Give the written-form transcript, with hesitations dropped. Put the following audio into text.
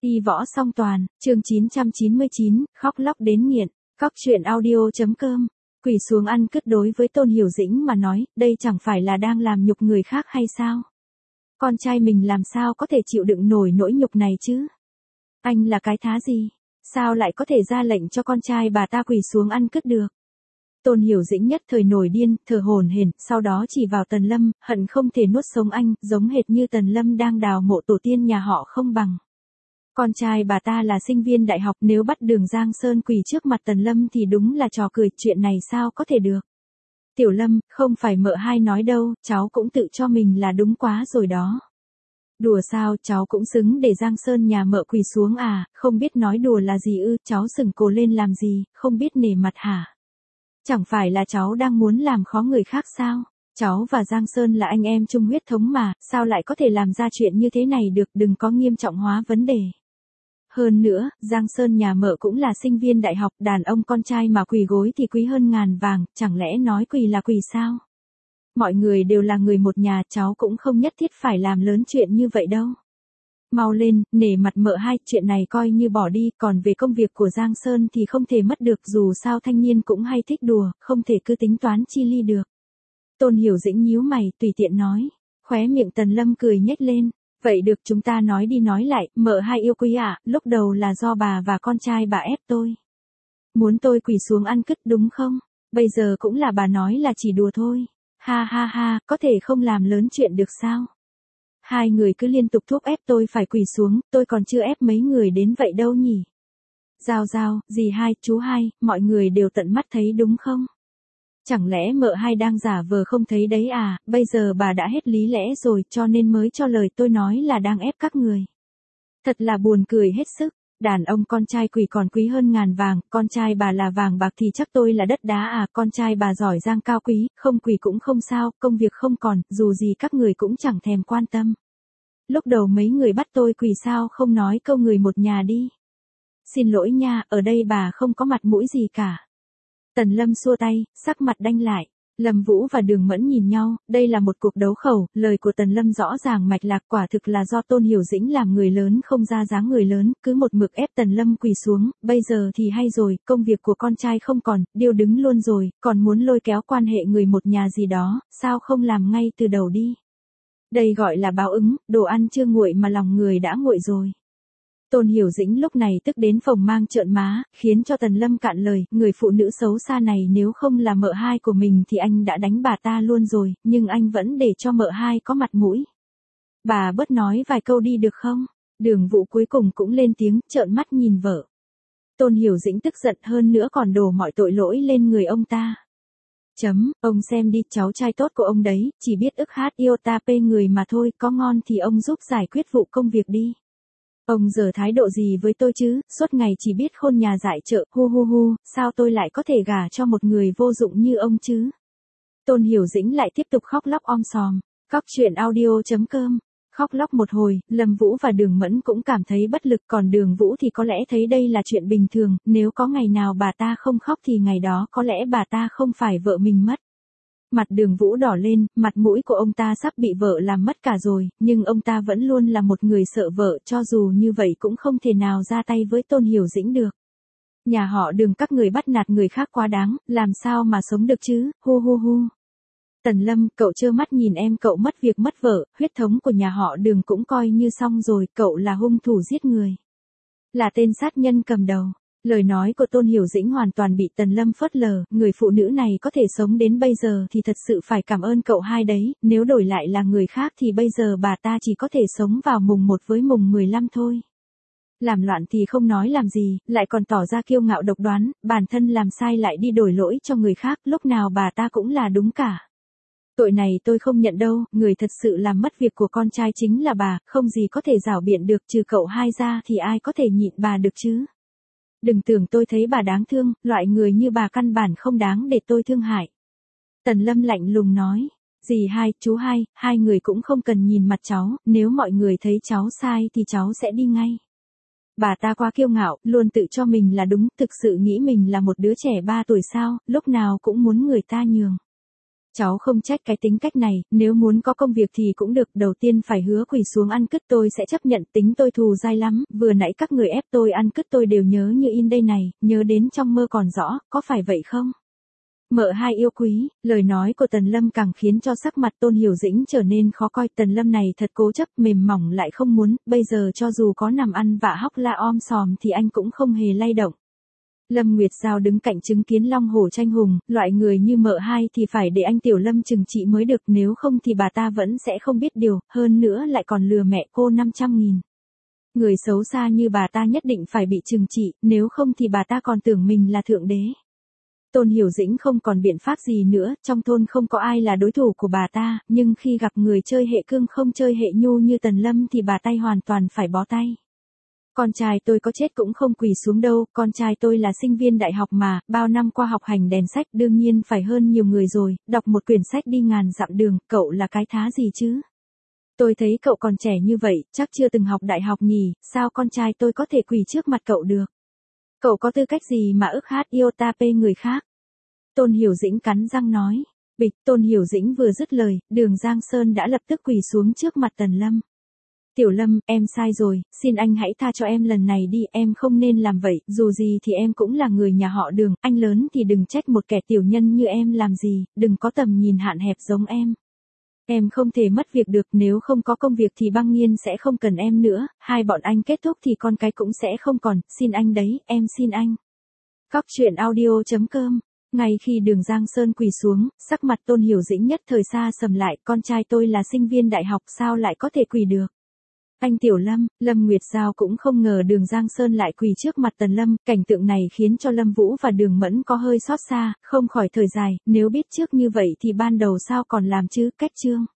Đi võ song toàn, chương 999, khóc lóc đến nghiện, Cóc truyện audio.com. Quỳ xuống ăn cứt đối với Tôn Hiểu Dĩnh mà nói, đây chẳng phải là đang làm nhục người khác hay sao? Con trai mình làm sao có thể chịu đựng nổi nỗi nhục này chứ? Anh là cái thá gì? Sao lại có thể ra lệnh cho con trai bà ta quỳ xuống ăn cứt được? Tôn Hiểu Dĩnh nhất thời nổi điên, thở hổn hển, sau đó chỉ vào Tần Lâm, hận không thể nuốt sống anh, giống hệt như Tần Lâm đang đào mộ tổ tiên nhà họ không bằng. Con trai bà ta là sinh viên đại học, nếu bắt Đường Giang Sơn quỳ trước mặt Tần Lâm thì đúng là trò cười, chuyện này sao có thể được. Tiểu Lâm, không phải mợ hai nói đâu, cháu cũng tự cho mình là đúng quá rồi đó. Đùa sao, cháu cũng xứng để Giang Sơn nhà mợ quỳ xuống à, không biết nói đùa là gì ư, cháu sừng cổ lên làm gì, không biết nể mặt hả? Chẳng phải là cháu đang muốn làm khó người khác sao? Cháu và Giang Sơn là anh em chung huyết thống mà, sao lại có thể làm ra chuyện như thế này được, đừng có nghiêm trọng hóa vấn đề. Hơn nữa, Giang Sơn nhà mợ cũng là sinh viên đại học, đàn ông con trai mà quỳ gối thì quý hơn ngàn vàng, chẳng lẽ nói quỳ là quỳ sao? Mọi người đều là người một nhà, cháu cũng không nhất thiết phải làm lớn chuyện như vậy đâu. Mau lên, nể mặt mợ hai, chuyện này coi như bỏ đi, còn về công việc của Giang Sơn thì không thể mất được, dù sao thanh niên cũng hay thích đùa, không thể cứ tính toán chi ly được. Tôn Hiểu Dĩnh nhíu mày, tùy tiện nói, khóe miệng Tần Lâm cười nhếch lên. Vậy được, chúng ta nói đi nói lại, mợ hai yêu quý ạ, lúc đầu là do bà và con trai bà ép tôi. Muốn tôi quỳ xuống ăn cứt đúng không? Bây giờ cũng là bà nói là chỉ đùa thôi. Ha ha ha, có thể không làm lớn chuyện được sao? Hai người cứ liên tục thúc ép tôi phải quỳ xuống, tôi còn chưa ép mấy người đến vậy đâu nhỉ? Giao, dì hai, chú hai, mọi người đều tận mắt thấy đúng không? Chẳng lẽ mợ hai đang giả vờ không thấy đấy à, bây giờ bà đã hết lý lẽ rồi cho nên mới cho lời tôi nói là đang ép các người. Thật là buồn cười hết sức, đàn ông con trai quỳ còn quý hơn ngàn vàng, con trai bà là vàng bạc thì chắc tôi là đất đá à, con trai bà giỏi giang cao quý, không quỳ cũng không sao, công việc không còn, dù gì các người cũng chẳng thèm quan tâm. Lúc đầu mấy người bắt tôi quỳ sao không nói câu người một nhà đi. Xin lỗi nha, ở đây bà không có mặt mũi gì cả. Tần Lâm xua tay, sắc mặt đanh lại. Lâm Vũ và Đường Mẫn nhìn nhau, đây là một cuộc đấu khẩu, lời của Tần Lâm rõ ràng mạch lạc, quả thực là do Tôn Hiểu Dĩnh làm người lớn không ra dáng người lớn, cứ một mực ép Tần Lâm quỳ xuống, bây giờ thì hay rồi, công việc của con trai không còn, điêu đứng luôn rồi, còn muốn lôi kéo quan hệ người một nhà gì đó, sao không làm ngay từ đầu đi. Đây gọi là báo ứng, đồ ăn chưa nguội mà lòng người đã nguội rồi. Tôn Hiểu Dĩnh lúc này tức đến phồng mang trợn má, khiến cho Tần Lâm cạn lời, người phụ nữ xấu xa này nếu không là mợ hai của mình thì anh đã đánh bà ta luôn rồi, nhưng anh vẫn để cho mợ hai có mặt mũi. Bà bớt nói vài câu đi được không? Đường Vũ cuối cùng cũng lên tiếng, trợn mắt nhìn vợ. Tôn Hiểu Dĩnh tức giận hơn nữa còn đổ mọi tội lỗi lên người ông ta. Ông xem đi, cháu trai tốt của ông đấy, chỉ biết ức hát yêu ta pê người mà thôi, có ngon thì ông giúp giải quyết vụ công việc đi. Ông giờ thái độ gì với tôi chứ, suốt ngày chỉ biết khôn nhà dại chợ, hu, sao tôi lại có thể gả cho một người vô dụng như ông chứ? Tôn Hiểu Dĩnh lại tiếp tục khóc lóc om sòm. Cóc truyện audio.com. Khóc lóc một hồi, Lâm Vũ và Đường Mẫn cũng cảm thấy bất lực, còn Đường Vũ thì có lẽ thấy đây là chuyện bình thường, nếu có ngày nào bà ta không khóc thì ngày đó có lẽ bà ta không phải vợ mình mất. Mặt Đường Vũ đỏ lên, mặt mũi của ông ta sắp bị vợ làm mất cả rồi, nhưng ông ta vẫn luôn là một người sợ vợ, cho dù như vậy cũng không thể nào ra tay với Tôn Hiểu Dĩnh được. Nhà họ Đường các người bắt nạt người khác quá đáng, làm sao mà sống được chứ, hu. Tần Lâm, cậu trơ mắt nhìn em cậu mất việc mất vợ, huyết thống của nhà họ Đường cũng coi như xong rồi, cậu là hung thủ giết người. Là tên sát nhân cầm đầu. Lời nói của Tôn Hiểu Dĩnh hoàn toàn bị Tần Lâm phớt lờ, người phụ nữ này có thể sống đến bây giờ thì thật sự phải cảm ơn cậu hai đấy, nếu đổi lại là người khác thì bây giờ bà ta chỉ có thể sống vào mùng 1 với mùng 15 thôi. Làm loạn thì không nói làm gì, lại còn tỏ ra kiêu ngạo độc đoán, bản thân làm sai lại đi đổi lỗi cho người khác, lúc nào bà ta cũng là đúng cả. Tội này tôi không nhận đâu, người thật sự làm mất việc của con trai chính là bà, không gì có thể giảo biện được, trừ cậu hai ra thì ai có thể nhịn bà được chứ. Đừng tưởng tôi thấy bà đáng thương, loại người như bà căn bản không đáng để tôi thương hại. Tần Lâm lạnh lùng nói, dì hai, chú hai, hai người cũng không cần nhìn mặt cháu, nếu mọi người thấy cháu sai thì cháu sẽ đi ngay. Bà ta quá kiêu ngạo, luôn tự cho mình là đúng, thực sự nghĩ mình là một đứa trẻ 3 tuổi sao, lúc nào cũng muốn người ta nhường. Cháu không trách cái tính cách này, nếu muốn có công việc thì cũng được, đầu tiên phải hứa quỳ xuống ăn cứt tôi sẽ chấp nhận, tính tôi thù dai lắm, vừa nãy các người ép tôi ăn cứt tôi đều nhớ như in đây này, nhớ đến trong mơ còn rõ, có phải vậy không? Mợ hai yêu quý, lời nói của Tần Lâm càng khiến cho sắc mặt Tôn Hiểu Dĩnh trở nên khó coi, Tần Lâm này thật cố chấp, mềm mỏng lại không muốn, bây giờ cho dù có nằm ăn vạ hóc la om sòm thì anh cũng không hề lay động. Lâm Nguyệt Giao đứng cạnh chứng kiến long hổ tranh hùng, loại người như mợ hai thì phải để anh Tiểu Lâm trừng trị mới được, nếu không thì bà ta vẫn sẽ không biết điều, hơn nữa lại còn lừa mẹ cô 500.000. Người xấu xa như bà ta nhất định phải bị trừng trị, nếu không thì bà ta còn tưởng mình là thượng đế. Tôn Hiểu Dĩnh không còn biện pháp gì nữa, trong thôn không có ai là đối thủ của bà ta, nhưng khi gặp người chơi hệ cương không chơi hệ nhu như Tần Lâm thì bà tay hoàn toàn phải bó tay. Con trai tôi có chết cũng không quỳ xuống đâu, con trai tôi là sinh viên đại học mà, bao năm qua học hành đèn sách đương nhiên phải hơn nhiều người rồi, đọc một quyển sách đi ngàn dặm đường, cậu là cái thá gì chứ? Tôi thấy cậu còn trẻ như vậy, chắc chưa từng học đại học nhỉ, sao con trai tôi có thể quỳ trước mặt cậu được? Cậu có tư cách gì mà ức hát iota p người khác? Tôn Hiểu Dĩnh cắn răng nói. Bịch, Tôn Hiểu Dĩnh vừa dứt lời, Đường Giang Sơn đã lập tức quỳ xuống trước mặt Tần Lâm. Tiểu Lâm, em sai rồi, xin anh hãy tha cho em lần này đi, em không nên làm vậy, dù gì thì em cũng là người nhà họ Đường, anh lớn thì đừng trách một kẻ tiểu nhân như em làm gì, đừng có tầm nhìn hạn hẹp giống em. Em không thể mất việc được, nếu không có công việc thì Băng Nghiên sẽ không cần em nữa, hai bọn anh kết thúc thì con cái cũng sẽ không còn, xin anh đấy, em xin anh. Cóc truyện audio.com. Ngay khi Đường Giang Sơn quỳ xuống, sắc mặt Tôn Hiểu Dĩnh nhất thời xa sầm lại, con trai tôi là sinh viên đại học sao lại có thể quỳ được. Anh Tiểu Lâm, Lâm Nguyệt Giao cũng không ngờ Đường Giang Sơn lại quỳ trước mặt Tần Lâm, cảnh tượng này khiến cho Lâm Vũ và Đường Mẫn có hơi xót xa, không khỏi thở dài, nếu biết trước như vậy thì ban đầu sao còn làm chứ, cách chương.